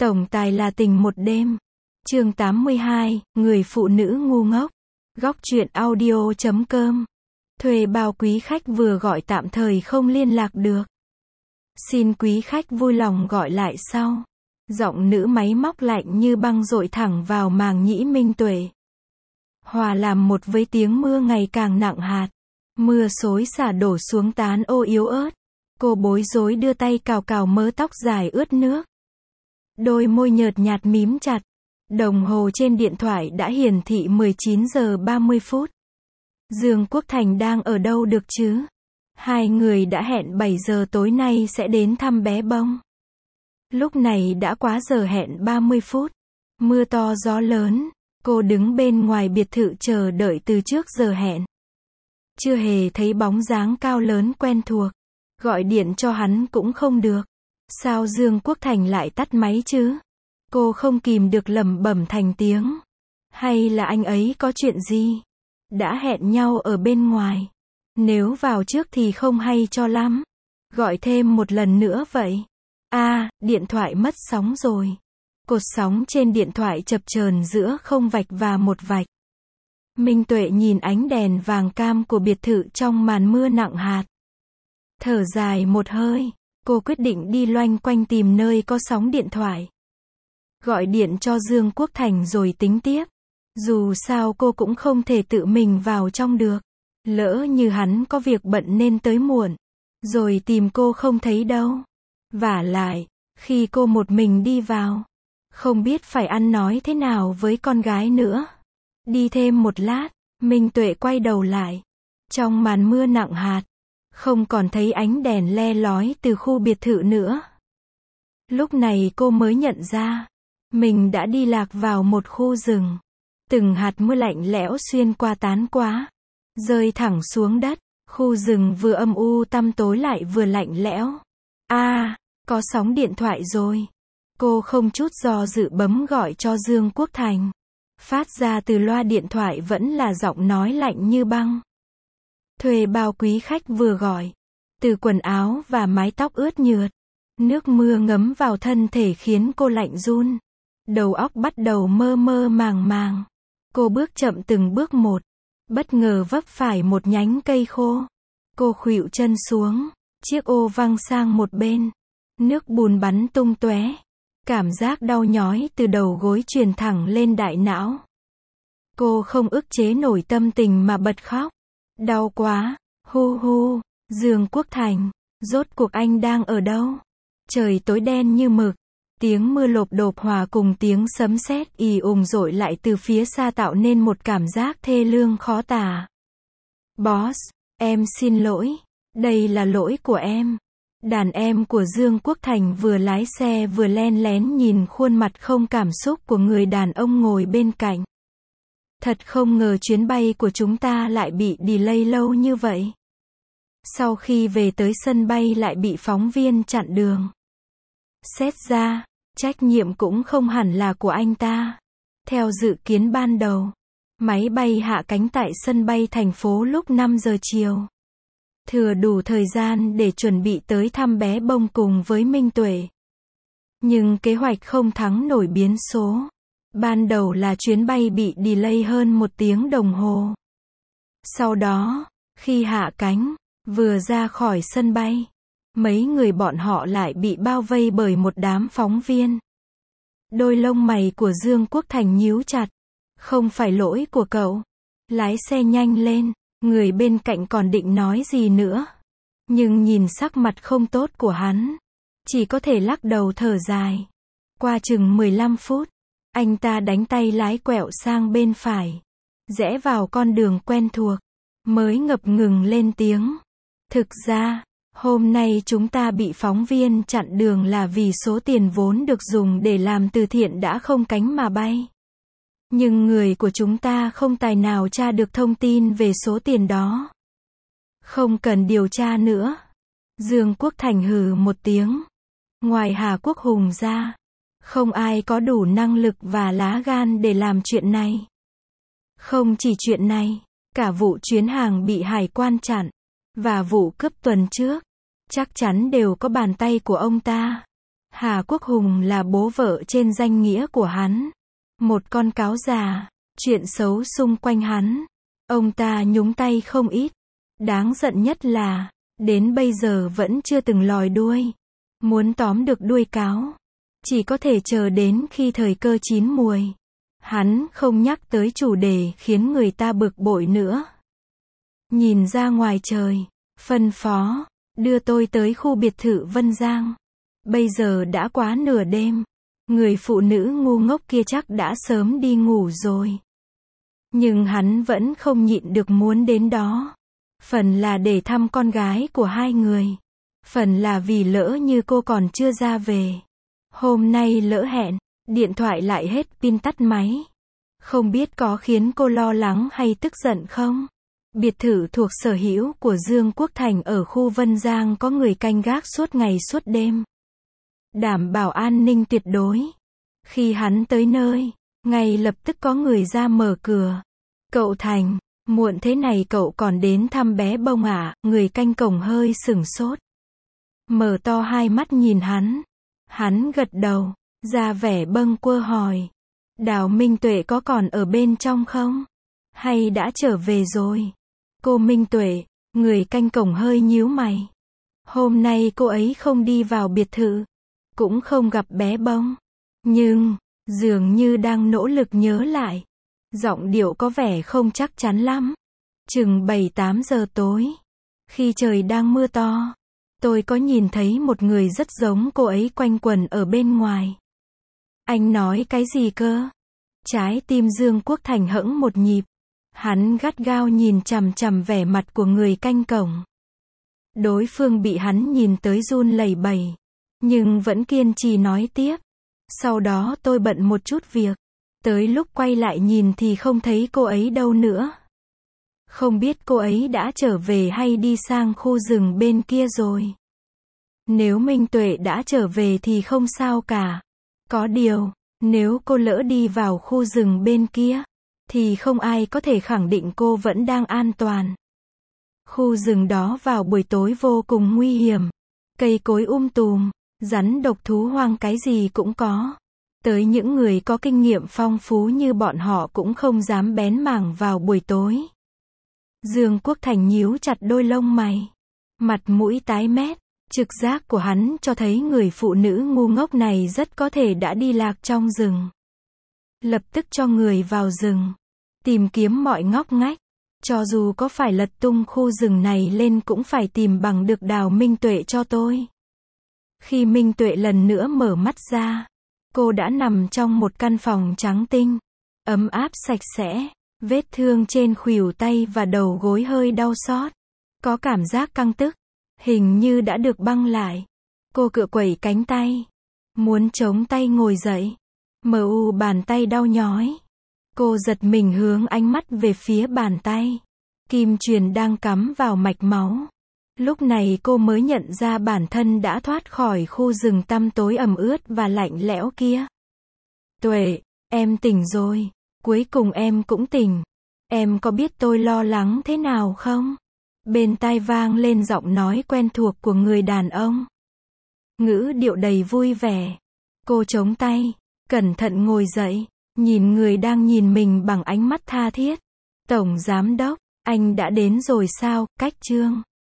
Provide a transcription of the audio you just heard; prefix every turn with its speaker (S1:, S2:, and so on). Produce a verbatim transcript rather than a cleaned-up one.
S1: Tổng tài là tình một đêm. Chương tám mươi hai, người phụ nữ ngu ngốc. Góc truyện audio chấm com. Thuê bao quý khách vừa gọi tạm thời không liên lạc được. Xin quý khách vui lòng gọi lại sau. Giọng nữ máy móc lạnh như băng dội thẳng vào màng nhĩ Minh Tuệ. Hòa làm một với tiếng mưa ngày càng nặng hạt. Mưa xối xả đổ xuống tán ô yếu ớt. Cô bối rối đưa tay cào cào mớ tóc dài ướt nước. Đôi môi nhợt nhạt mím chặt. Đồng hồ trên điện thoại đã hiển thị mười chín giờ ba mươi phút. Dương Quốc Thành đang ở đâu được chứ? Hai người đã hẹn bảy giờ tối nay sẽ đến thăm bé Bông. Lúc này đã quá giờ hẹn ba mươi phút. Mưa to gió lớn. Cô đứng bên ngoài biệt thự chờ đợi từ trước giờ hẹn. Chưa hề thấy bóng dáng cao lớn quen thuộc. Gọi điện cho hắn cũng không được. Sao Dương Quốc Thành lại tắt máy chứ? Cô không kìm được lẩm bẩm thành tiếng. Hay là anh ấy có chuyện gì? Đã hẹn nhau ở bên ngoài. Nếu vào trước thì không hay cho lắm. Gọi thêm một lần nữa vậy. À, điện thoại mất sóng rồi. Cột sóng trên điện thoại chập chờn giữa không vạch và một vạch. Minh Tuệ nhìn ánh đèn vàng cam của biệt thự trong màn mưa nặng hạt. Thở dài một hơi. Cô quyết định đi loanh quanh tìm nơi có sóng điện thoại. Gọi điện cho Dương Quốc Thành rồi tính tiếp. Dù sao cô cũng không thể tự mình vào trong được. Lỡ như hắn có việc bận nên tới muộn. Rồi tìm cô không thấy đâu. Vả lại, khi cô một mình đi vào. Không biết phải ăn nói thế nào với con gái nữa. Đi thêm một lát, Minh Tuệ quay đầu lại. Trong màn mưa nặng hạt. Không còn thấy ánh đèn le lói từ khu biệt thự nữa. Lúc này cô mới nhận ra. Mình đã đi lạc vào một khu rừng. Từng hạt mưa lạnh lẽo xuyên qua tán quá. Rơi thẳng xuống đất. Khu rừng vừa âm u tăm tối lại vừa lạnh lẽo. À, có sóng điện thoại rồi. Cô không chút do dự bấm gọi cho Dương Quốc Thành. Phát ra từ loa điện thoại vẫn là giọng nói lạnh như băng. Thuê bao quý khách vừa gọi. Từ quần áo và mái tóc ướt nhượt. Nước mưa ngấm vào thân thể khiến cô lạnh run. Đầu óc bắt đầu mơ mơ màng màng. Cô bước chậm từng bước một. Bất ngờ vấp phải một nhánh cây khô. Cô khuỵu chân xuống. Chiếc ô văng sang một bên. Nước bùn bắn tung tóe. Cảm giác đau nhói từ đầu gối truyền thẳng lên đại não. Cô không ức chế nổi tâm tình mà bật khóc. Đau quá. Hu hu. Dương Quốc Thành. Rốt cuộc anh đang ở đâu? Trời tối đen như mực. Tiếng mưa lộp độp hòa cùng tiếng sấm sét ì ùng dội lại từ phía xa tạo nên một cảm giác thê lương khó tả. Boss, em xin lỗi. Đây là lỗi của em. Đàn em của Dương Quốc Thành vừa lái xe vừa len lén nhìn khuôn mặt không cảm xúc của người đàn ông ngồi bên cạnh. Thật không ngờ chuyến bay của chúng ta lại bị delay lâu như vậy. Sau khi về tới sân bay lại bị phóng viên chặn đường. Xét ra, trách nhiệm cũng không hẳn là của anh ta. Theo dự kiến ban đầu, máy bay hạ cánh tại sân bay thành phố lúc năm giờ chiều. Thừa đủ thời gian để chuẩn bị tới thăm bé Bông cùng với Minh Tuệ. Nhưng kế hoạch không thắng nổi biến số. Ban đầu là chuyến bay bị delay hơn một tiếng đồng hồ. Sau đó, khi hạ cánh, vừa ra khỏi sân bay, mấy người bọn họ lại bị bao vây bởi một đám phóng viên. Đôi lông mày của Dương Quốc Thành nhíu chặt. Không phải lỗi của cậu. Lái xe nhanh lên. Người bên cạnh còn định nói gì nữa. Nhưng nhìn sắc mặt không tốt của hắn. Chỉ có thể lắc đầu thở dài. Qua chừng mười lăm phút. Anh ta đánh tay lái quẹo sang bên phải. Rẽ vào con đường quen thuộc. Mới ngập ngừng lên tiếng. Thực ra, hôm nay chúng ta bị phóng viên chặn đường là vì số tiền vốn được dùng để làm từ thiện đã không cánh mà bay. Nhưng người của chúng ta không tài nào tra được thông tin về số tiền đó. Không cần điều tra nữa. Dương Quốc Thành hừ một tiếng. Ngoài Hà Quốc Hùng ra, không ai có đủ năng lực và lá gan để làm chuyện này. Không chỉ chuyện này, cả vụ chuyến hàng bị hải quan chặn, và vụ cướp tuần trước, chắc chắn đều có bàn tay của ông ta. Hà Quốc Hùng là bố vợ trên danh nghĩa của hắn. Một con cáo già. Chuyện xấu xung quanh hắn. Ông ta nhúng tay không ít. Đáng giận nhất là, đến bây giờ vẫn chưa từng lòi đuôi. Muốn tóm được đuôi cáo, chỉ có thể chờ đến khi thời cơ chín muồi. Hắn không nhắc tới chủ đề khiến người ta bực bội nữa. Nhìn ra ngoài trời, phân phó, đưa tôi tới khu biệt thự Vân Giang. Bây giờ đã quá nửa đêm. Người phụ nữ ngu ngốc kia chắc đã sớm đi ngủ rồi. Nhưng hắn vẫn không nhịn được muốn đến đó. Phần là để thăm con gái của hai người. Phần là vì lỡ như cô còn chưa ra về. Hôm nay lỡ hẹn, điện thoại lại hết pin tắt máy. Không biết có khiến cô lo lắng hay tức giận không? Biệt thự thuộc sở hữu của Dương Quốc Thành ở khu Vân Giang có người canh gác suốt ngày suốt đêm. Đảm bảo an ninh tuyệt đối. Khi hắn tới nơi, ngay lập tức có người ra mở cửa. Cậu Thành, muộn thế này cậu còn đến thăm bé bông à? Người canh cổng hơi sửng sốt. Mở to hai mắt nhìn hắn. Hắn gật đầu, ra vẻ bâng quơ hỏi. Đào Minh Tuệ có còn ở bên trong không? Hay đã trở về rồi? Cô Minh Tuệ, người canh cổng hơi nhíu mày. Hôm nay cô ấy không đi vào biệt thự, cũng không gặp bé bông. Nhưng, dường như đang nỗ lực nhớ lại. Giọng điệu có vẻ không chắc chắn lắm. Chừng bảy tám giờ tối, khi trời đang mưa to, tôi có nhìn thấy một người rất giống cô ấy quanh quẩn ở bên ngoài. Anh nói cái gì cơ? Trái tim Dương Quốc Thành hững một nhịp. Hắn gắt gao nhìn chằm chằm vẻ mặt của người canh cổng. Đối phương bị hắn nhìn tới run lẩy bẩy, nhưng vẫn kiên trì nói tiếp. Sau đó tôi bận một chút việc. Tới lúc quay lại nhìn thì không thấy cô ấy đâu nữa. Không biết cô ấy đã trở về hay đi sang khu rừng bên kia rồi. Nếu Minh Tuệ đã trở về thì không sao cả. Có điều, nếu cô lỡ đi vào khu rừng bên kia, thì không ai có thể khẳng định cô vẫn đang an toàn. Khu rừng đó vào buổi tối vô cùng nguy hiểm. Cây cối um tùm, rắn độc thú hoang cái gì cũng có. Tới những người có kinh nghiệm phong phú như bọn họ cũng không dám bén mảng vào buổi tối. Dương Quốc Thành nhíu chặt đôi lông mày. Mặt mũi tái mét. Trực giác của hắn cho thấy người phụ nữ ngu ngốc này rất có thể đã đi lạc trong rừng. Lập tức cho người vào rừng. Tìm kiếm mọi ngóc ngách. Cho dù có phải lật tung khu rừng này lên cũng phải tìm bằng được Đào Minh Tuệ cho tôi. Khi Minh Tuệ lần nữa mở mắt ra, cô đã nằm trong một căn phòng trắng tinh, ấm áp sạch sẽ, vết thương trên khuỷu tay và đầu gối hơi đau xót. Có cảm giác căng tức, hình như đã được băng lại. Cô cựa quẩy cánh tay, muốn chống tay ngồi dậy. Mờ u bàn tay đau nhói. Cô giật mình hướng ánh mắt về phía bàn tay. Kim chuyền đang cắm vào mạch máu. Lúc này cô mới nhận ra bản thân đã thoát khỏi khu rừng tăm tối ẩm ướt và lạnh lẽo kia. Tuệ, em tỉnh rồi. Cuối cùng em cũng tỉnh. Em có biết tôi lo lắng thế nào không? Bên tai vang lên giọng nói quen thuộc của người đàn ông. Ngữ điệu đầy vui vẻ. Cô chống tay, cẩn thận ngồi dậy, nhìn người đang nhìn mình bằng ánh mắt tha thiết. Tổng giám đốc, anh đã đến rồi sao? Cách Trương.